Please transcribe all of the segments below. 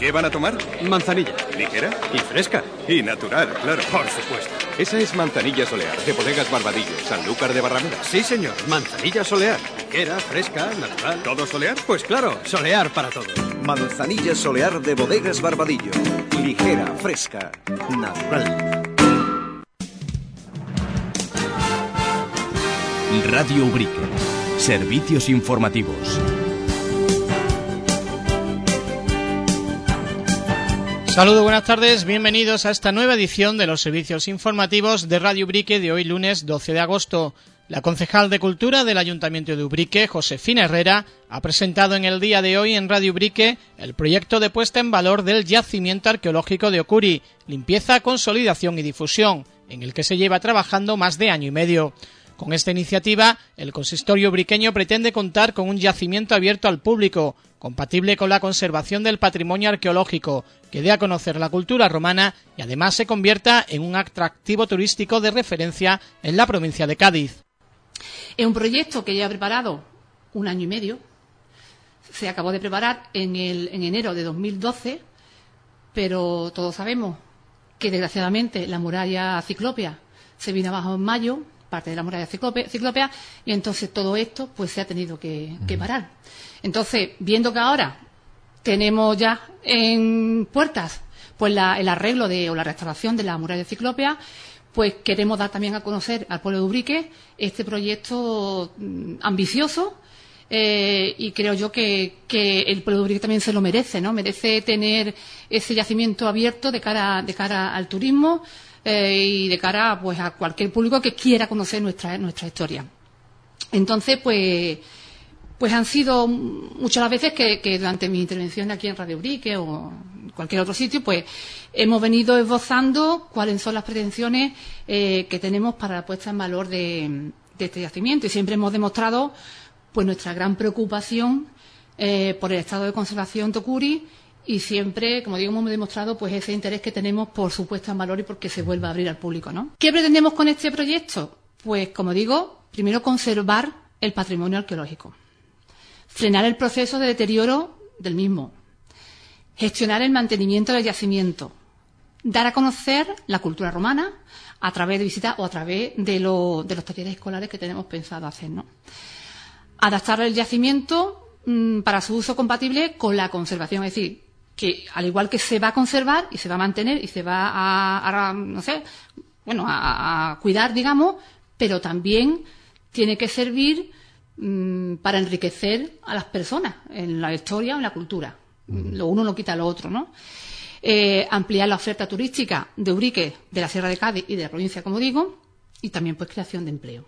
¿Qué van a tomar? Manzanilla. ¿Ligera? Y fresca. Y natural, claro. Por supuesto. Esa es Manzanilla Solear, de Bodegas Barbadillo, Sanlúcar de Barrameda. Sí, señor. Manzanilla Solear. Ligera, fresca, natural. ¿Todo Solear? Pues claro, Solear para todos. Manzanilla Solear de Bodegas Barbadillo. Ligera, fresca, natural. Radio Ubrique. Servicios informativos. Saludos, buenas tardes, bienvenidos a esta nueva edición de los servicios informativos de Radio Ubrique de hoy lunes 12 de agosto. La concejal de Cultura del Ayuntamiento de Ubrique, Josefina Herrera, ha presentado en el día de hoy en Radio Ubrique el proyecto de puesta en valor del yacimiento arqueológico de Ocuri, limpieza, consolidación y difusión, en el que se lleva trabajando más de año y medio. Con esta iniciativa, el consistorio ubriqueño pretende contar con un yacimiento abierto al público, compatible con la conservación del patrimonio arqueológico, que dé a conocer la cultura romana y además se convierta en un atractivo turístico de referencia en la provincia de Cádiz. Es un proyecto que lleva preparado un año y medio. Se acabó de preparar en enero de 2012, pero todos sabemos que desgraciadamente la muralla ciclópea se vino abajo en mayo, parte de la muralla ciclópea, y entonces todo esto pues se ha tenido que parar. Entonces, viendo que ahora tenemos ya en puertas pues el arreglo o la restauración de la muralla ciclópea, pues queremos dar también a conocer al pueblo de Ubrique este proyecto ambicioso, y creo yo que el pueblo de Ubrique también se lo merece, ¿no? Merece tener ese yacimiento abierto de cara al turismo, y de cara pues a cualquier público que quiera conocer nuestra historia. Entonces, pues han sido muchas las veces que durante mi intervención aquí en Radio Ubrique o en cualquier otro sitio, pues hemos venido esbozando cuáles son las pretensiones que tenemos para la puesta en valor de este yacimiento, y siempre hemos demostrado pues nuestra gran preocupación por el estado de conservación de Ocuri, y siempre, como digo, hemos demostrado pues ese interés que tenemos por su puesta en valor y porque se vuelva a abrir al público, ¿no? ¿Qué pretendemos con este proyecto? Pues, como digo, primero conservar el patrimonio arqueológico, frenar el proceso de deterioro del mismo, gestionar el mantenimiento del yacimiento, dar a conocer la cultura romana a través de visitas o a través de los talleres escolares que tenemos pensado hacer, ¿no? Adaptar el yacimiento para su uso compatible con la conservación, es decir, que al igual que se va a conservar y se va a mantener y se va a cuidar, digamos, pero también tiene que servir para enriquecer a las personas en la historia o en la cultura. Lo uno no quita lo otro, ¿no? Ampliar la oferta turística de Ubrique, de la Sierra de Cádiz y de la provincia, como digo, y también pues creación de empleo.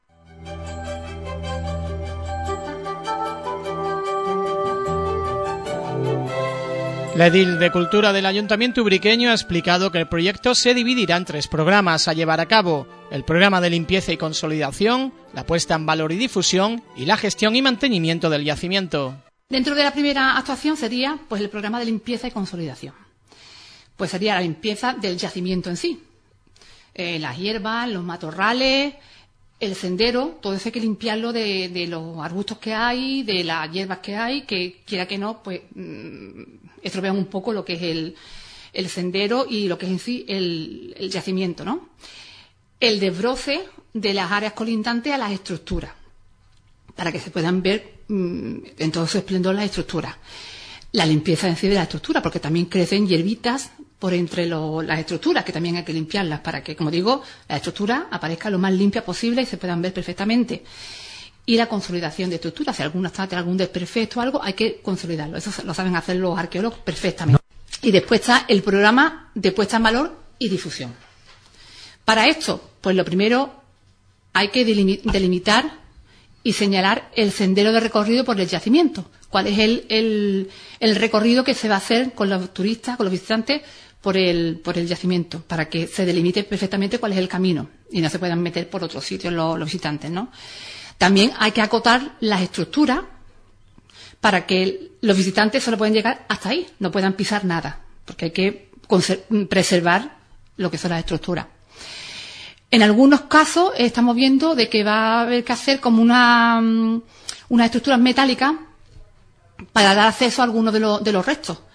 La edil de Cultura del Ayuntamiento ubriqueño ha explicado que el proyecto se dividirá en 3 programas a llevar a cabo: el programa de limpieza y consolidación, la puesta en valor y difusión y la gestión y mantenimiento del yacimiento. Dentro de la primera actuación sería pues el programa de limpieza y consolidación. Pues sería la limpieza del yacimiento en sí. Las hierbas, los matorrales, el sendero, todo eso hay que limpiarlo de los arbustos que hay, de las hierbas que hay, que quiera que no, pues estropean un poco lo que es el sendero y lo que es en sí el yacimiento, ¿no? El desbroce de las áreas colindantes a las estructuras, para que se puedan ver en todo su esplendor las estructuras. La limpieza en sí de la estructura, porque también crecen hierbitas por entre las estructuras, que también hay que limpiarlas para que, como digo, la estructura aparezca lo más limpia posible y se puedan ver perfectamente. Y la consolidación de estructuras, si alguna está algún desperfecto o algo, hay que consolidarlo. Eso lo saben hacer los arqueólogos perfectamente. Y después está el programa de puesta en valor y difusión. Para esto, pues lo primero, hay que delimitar y señalar el sendero de recorrido por el yacimiento. Cuál es el recorrido que se va a hacer con los turistas, con los visitantes, por el yacimiento, para que se delimite perfectamente cuál es el camino y no se puedan meter por otros sitios los visitantes, ¿no? También hay que acotar las estructuras para que los visitantes solo pueden llegar hasta ahí, no puedan pisar nada, porque hay que preservar lo que son las estructuras. En algunos casos estamos viendo de que va a haber que hacer como unas estructuras metálicas para dar acceso a algunos de los restos,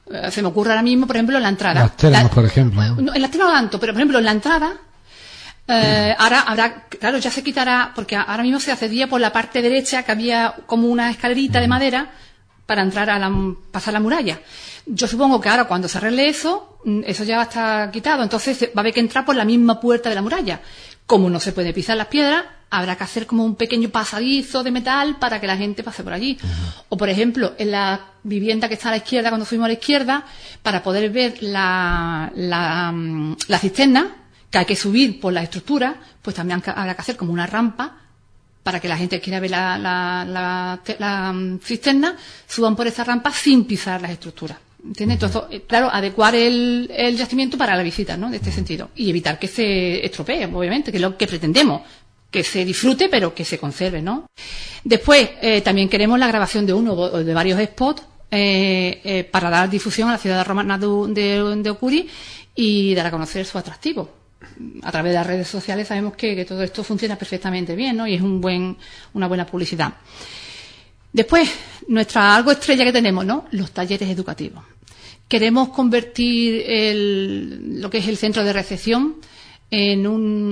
Se me ocurre ahora mismo, por ejemplo, en la entrada. Las termas, por ejemplo. No, en las termas no tanto, pero por ejemplo, en la entrada, ahora habrá, claro, ya se quitará, porque ahora mismo se accedía por la parte derecha, que había como una escalerita de madera para entrar pasar la muralla. Yo supongo que ahora, cuando se arregle eso ya va a estar quitado, entonces va a haber que entrar por la misma puerta de la muralla. Como no se puede pisar las piedras, habrá que hacer como un pequeño pasadizo de metal para que la gente pase por allí. O, por ejemplo, en la vivienda que está a la izquierda, cuando fuimos a la izquierda, para poder ver la cisterna, que hay que subir por la estructura, pues también habrá que hacer como una rampa para que la gente que quiera ver la cisterna suban por esa rampa sin pisar las estructuras. ¿Entiendes? Entonces, claro, adecuar el yacimiento para la visita, ¿no? De este sentido. Y evitar que se estropee, obviamente, que es lo que pretendemos. Que se disfrute, pero que se conserve, ¿no? Después, también queremos la grabación de uno o de varios spots para dar difusión a la ciudad romana de Ocuri y dar a conocer su atractivo. A través de las redes sociales sabemos que todo esto funciona perfectamente bien, ¿no? Y es una buena publicidad. Después, nuestra algo estrella que tenemos, ¿no? Los talleres educativos. Queremos convertir lo que es el centro de recepción en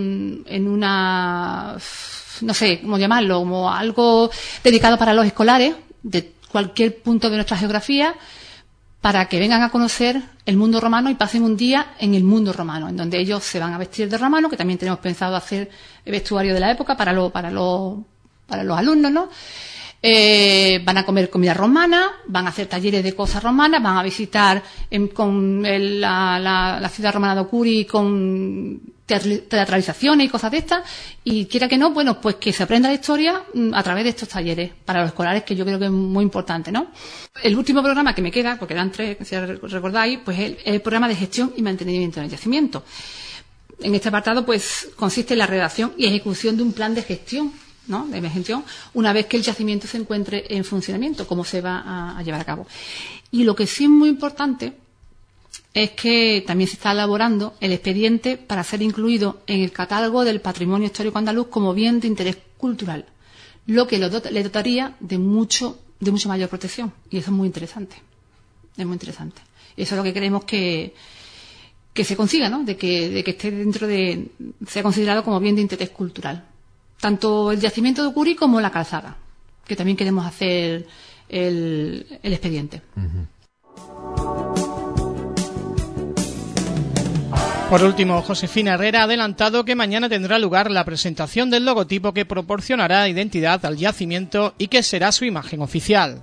una, no sé cómo llamarlo, como algo dedicado para los escolares de cualquier punto de nuestra geografía, para que vengan a conocer el mundo romano y pasen un día en el mundo romano, en donde ellos se van a vestir de romano, que también tenemos pensado hacer el vestuario de la época para los alumnos, ¿no? Van a comer comida romana, van a hacer talleres de cosas romanas, van a visitar la ciudad romana de Ocuri con teatralizaciones y cosas de estas, y quiera que no, bueno, pues que se aprenda la historia a través de estos talleres para los escolares, que yo creo que es muy importante, ¿no? El último programa que me queda, porque eran 3, si recordáis, pues es el programa de gestión y mantenimiento del yacimiento. En este apartado, pues, consiste en la redacción y ejecución de un plan de gestión, ¿no? De gestión, una vez que el yacimiento se encuentre en funcionamiento, cómo se va a llevar a cabo. Y lo que sí es muy importante es que también se está elaborando el expediente para ser incluido en el catálogo del patrimonio histórico andaluz como bien de interés cultural, lo que le dotaría de mucha mayor protección, y eso es muy interesante. Es muy interesante. Eso es lo que queremos que se consiga, ¿no? De que esté sea considerado como bien de interés cultural. Tanto el yacimiento de Ocuri como la calzada, que también queremos hacer el expediente. Por último, Josefina Herrera ha adelantado que mañana tendrá lugar la presentación del logotipo que proporcionará identidad al yacimiento y que será su imagen oficial.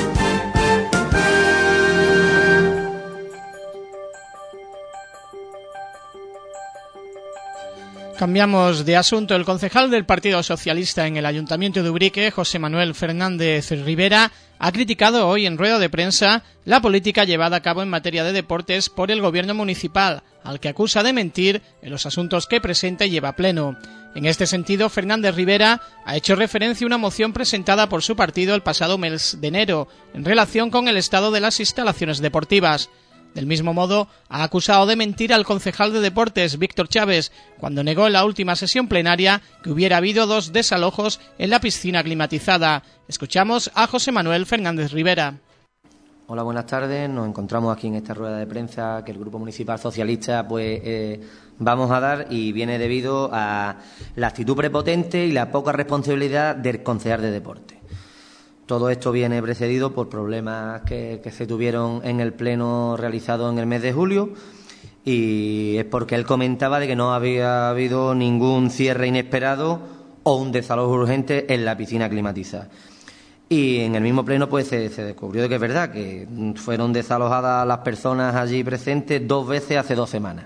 Cambiamos de asunto. El concejal del Partido Socialista en el Ayuntamiento de Ubrique, José Manuel Fernández Rivera, ha criticado hoy en rueda de prensa la política llevada a cabo en materia de deportes por el gobierno municipal, al que acusa de mentir en los asuntos que presenta y lleva a pleno. En este sentido, Fernández Rivera ha hecho referencia a una moción presentada por su partido el pasado mes de enero en relación con el estado de las instalaciones deportivas. Del mismo modo, ha acusado de mentir al concejal de Deportes, Víctor Chávez, cuando negó en la última sesión plenaria que hubiera habido 2 desalojos en la piscina climatizada. Escuchamos a José Manuel Fernández Rivera. Hola, buenas tardes. Nos encontramos aquí en esta rueda de prensa que el Grupo Municipal Socialista vamos a dar, y viene debido a la actitud prepotente y la poca responsabilidad del concejal de Deportes. Todo esto viene precedido por problemas que se tuvieron en el pleno realizado en el mes de julio, y es porque él comentaba de que no había habido ningún cierre inesperado o un desalojo urgente en la piscina climatizada. Y en el mismo pleno pues se descubrió de que es verdad que fueron desalojadas las personas allí presentes 2 veces hace 2 semanas.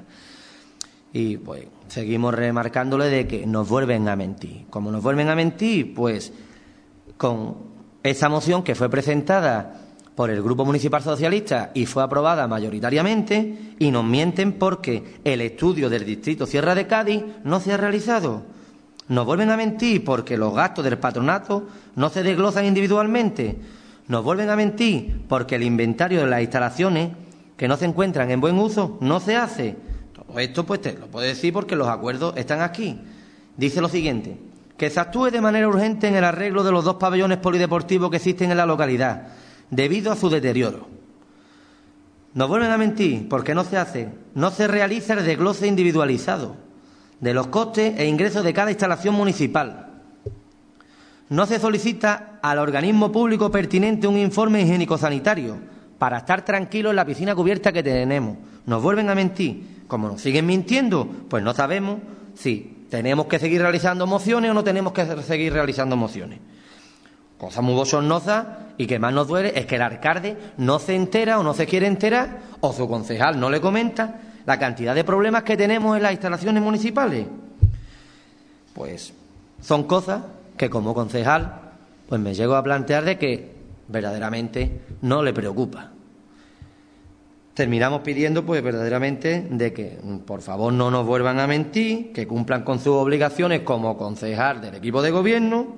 Y pues seguimos remarcándole de que nos vuelven a mentir. Como nos vuelven a mentir, pues con esa moción que fue presentada por el Grupo Municipal Socialista y fue aprobada mayoritariamente, y nos mienten porque el estudio del distrito Sierra de Cádiz no se ha realizado. Nos vuelven a mentir porque los gastos del patronato no se desglosan individualmente. Nos vuelven a mentir porque el inventario de las instalaciones que no se encuentran en buen uso no se hace. Todo esto pues te lo puedo decir porque los acuerdos están aquí. Dice lo siguiente: que se actúe de manera urgente en el arreglo de los 2 pabellones polideportivos que existen en la localidad, debido a su deterioro. Nos vuelven a mentir porque no se realiza el desglose individualizado de los costes e ingresos de cada instalación municipal. No se solicita al organismo público pertinente un informe higiénico-sanitario para estar tranquilos en la piscina cubierta que tenemos. Nos vuelven a mentir. Como nos siguen mintiendo, pues no sabemos si tenemos que seguir realizando mociones o no tenemos que seguir realizando mociones. Cosa muy bochornosa y que más nos duele es que el alcalde no se entera o no se quiere enterar o su concejal no le comenta la cantidad de problemas que tenemos en las instalaciones municipales. Pues son cosas que como concejal pues me llego a plantear de que verdaderamente no le preocupa. Terminamos pidiendo pues verdaderamente de que por favor no nos vuelvan a mentir, que cumplan con sus obligaciones como concejal del equipo de gobierno.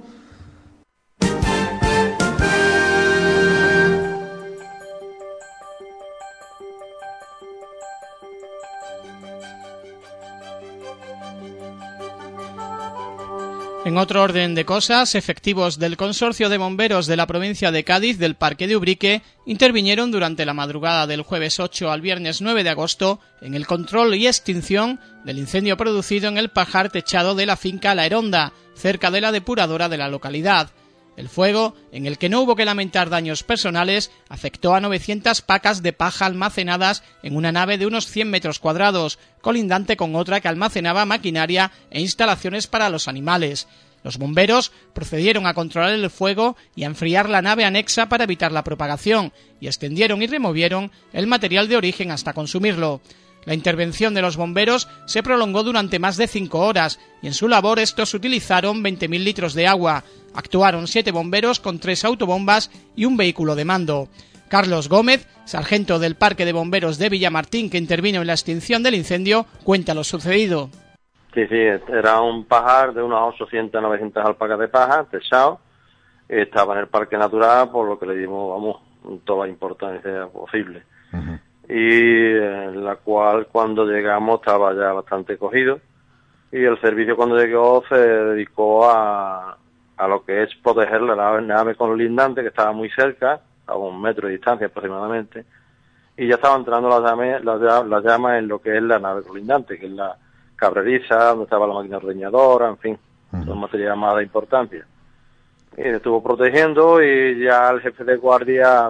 En otro orden de cosas, efectivos del Consorcio de Bomberos de la provincia de Cádiz del Parque de Ubrique intervinieron durante la madrugada del jueves 8 al viernes 9 de agosto en el control y extinción del incendio producido en el pajar techado de la finca La Heronda, cerca de la depuradora de la localidad. El fuego, en el que no hubo que lamentar daños personales, afectó a 900 pacas de paja almacenadas en una nave de unos 100 metros cuadrados, colindante con otra que almacenaba maquinaria e instalaciones para los animales. Los bomberos procedieron a controlar el fuego y a enfriar la nave anexa para evitar la propagación, y extendieron y removieron el material de origen hasta consumirlo. La intervención de los bomberos se prolongó durante más de 5 horas y en su labor estos utilizaron 20.000 litros de agua. Actuaron 7 bomberos con 3 autobombas y un vehículo de mando. Carlos Gómez, sargento del Parque de Bomberos de Villamartín, que intervino en la extinción del incendio, cuenta lo sucedido. Sí, era un pajar de unas 800-900 alpacas de paja, techado. Estaba en el Parque Natural, por lo que le dimos, toda la importancia posible. Uh-huh. Y la cual cuando llegamos estaba ya bastante cogido, y el servicio cuando llegó se dedicó a lo que es proteger la nave colindante, que estaba muy cerca, a 1 metro de distancia aproximadamente, y ya estaba entrando la llama en lo que es la nave colindante, que es la cabreriza, donde estaba la máquina ordeñadora, en fin, son materiales más de importancia. Y se estuvo protegiendo, y ya el jefe de guardia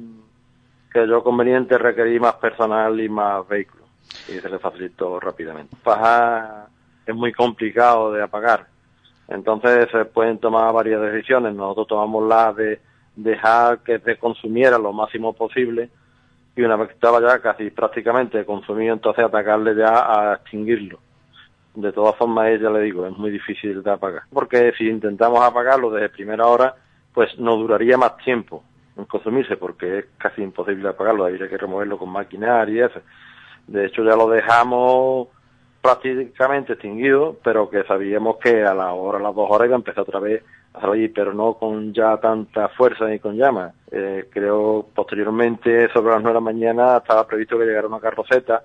creyó conveniente requerir más personal y más vehículos, y se le facilitó rápidamente. Paja es muy complicado de apagar, entonces se pueden tomar varias decisiones. Nosotros tomamos la de dejar que se consumiera lo máximo posible, y una vez que estaba ya casi prácticamente consumido, entonces atacarle ya a extinguirlo. De todas formas, ya le digo, es muy difícil de apagar, porque si intentamos apagarlo desde primera hora, pues no duraría más tiempo en consumirse, porque es casi imposible apagarlo, habría que removerlo con maquinaria y eso. De hecho, ya lo dejamos prácticamente extinguido, pero que sabíamos que a las 2 horas iba a empezar otra vez a salir, pero no con ya tanta fuerza ni con llamas. Creo posteriormente, sobre las 9 de la mañana, estaba previsto que llegara una carroceta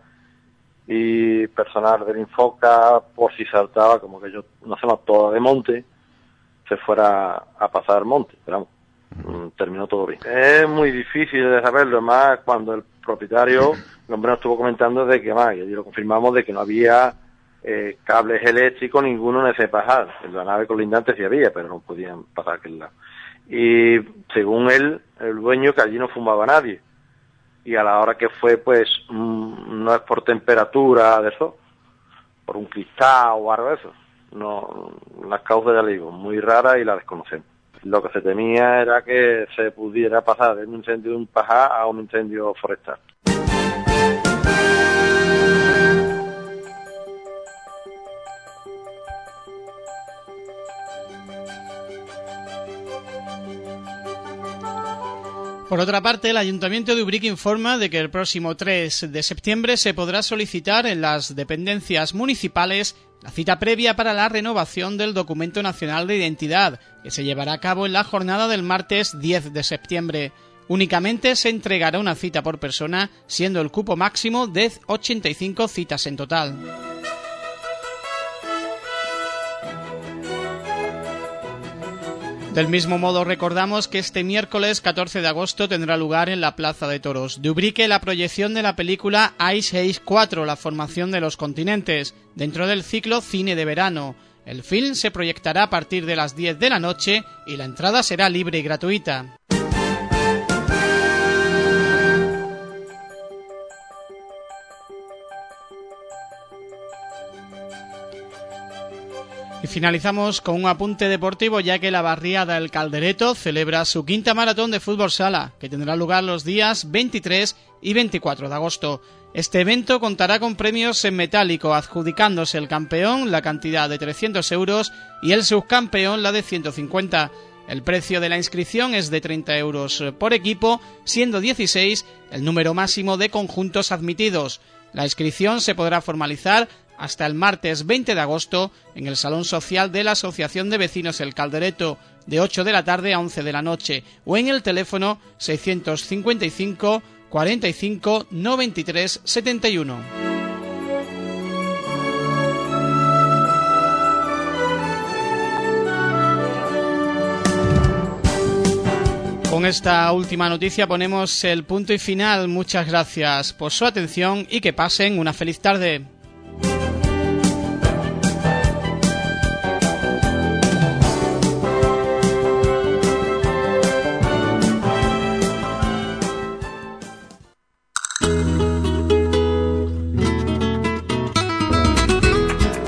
y personal del Infoca, por si saltaba, como que yo no hacemos toda de monte, se fuera a pasar monte, pero vamos, terminó todo bien. Es muy difícil de saberlo, más cuando el propietario, el hombre nos estuvo comentando de que más, y allí lo confirmamos, de que no había cables eléctricos ninguno en ese pajar. En la nave colindante sí había, pero no podían pasar a aquel lado. Y según él, el dueño, que allí no fumaba nadie. Y a la hora que fue, pues, no es por temperatura de eso, por un cristal o algo de eso. No, las causas, ya le digo, muy raras y las desconocemos. Lo que se temía era que se pudiera pasar de un incendio de un pajar a un incendio forestal. Por otra parte, el Ayuntamiento de Ubrique informa de que el próximo 3 de septiembre se podrá solicitar en las dependencias municipales la cita previa para la renovación del Documento Nacional de Identidad, que se llevará a cabo en la jornada del martes 10 de septiembre. Únicamente se entregará una cita por persona, siendo el cupo máximo de 85 citas en total. Del mismo modo recordamos que este miércoles 14 de agosto tendrá lugar en la Plaza de Toros de Ubrique la proyección de la película Ice Age 4, la formación de los continentes, dentro del ciclo Cine de Verano. El film se proyectará a partir de las 10 de la noche y la entrada será libre y gratuita. Y finalizamos con un apunte deportivo, ya que la barriada El Caldereto celebra su quinta maratón de fútbol sala, que tendrá lugar los días 23 y 24 de agosto. Este evento contará con premios en metálico, adjudicándose el campeón la cantidad de 300 euros y el subcampeón la de 150. El precio de la inscripción es de 30 euros por equipo, siendo 16 el número máximo de conjuntos admitidos. La inscripción se podrá formalizar hasta el martes 20 de agosto en el Salón Social de la Asociación de Vecinos El Caldereto, de 8 de la tarde a 11 de la noche, o en el teléfono 655 45 93 71. Con esta última noticia ponemos el punto y final. Muchas gracias por su atención y que pasen una feliz tarde.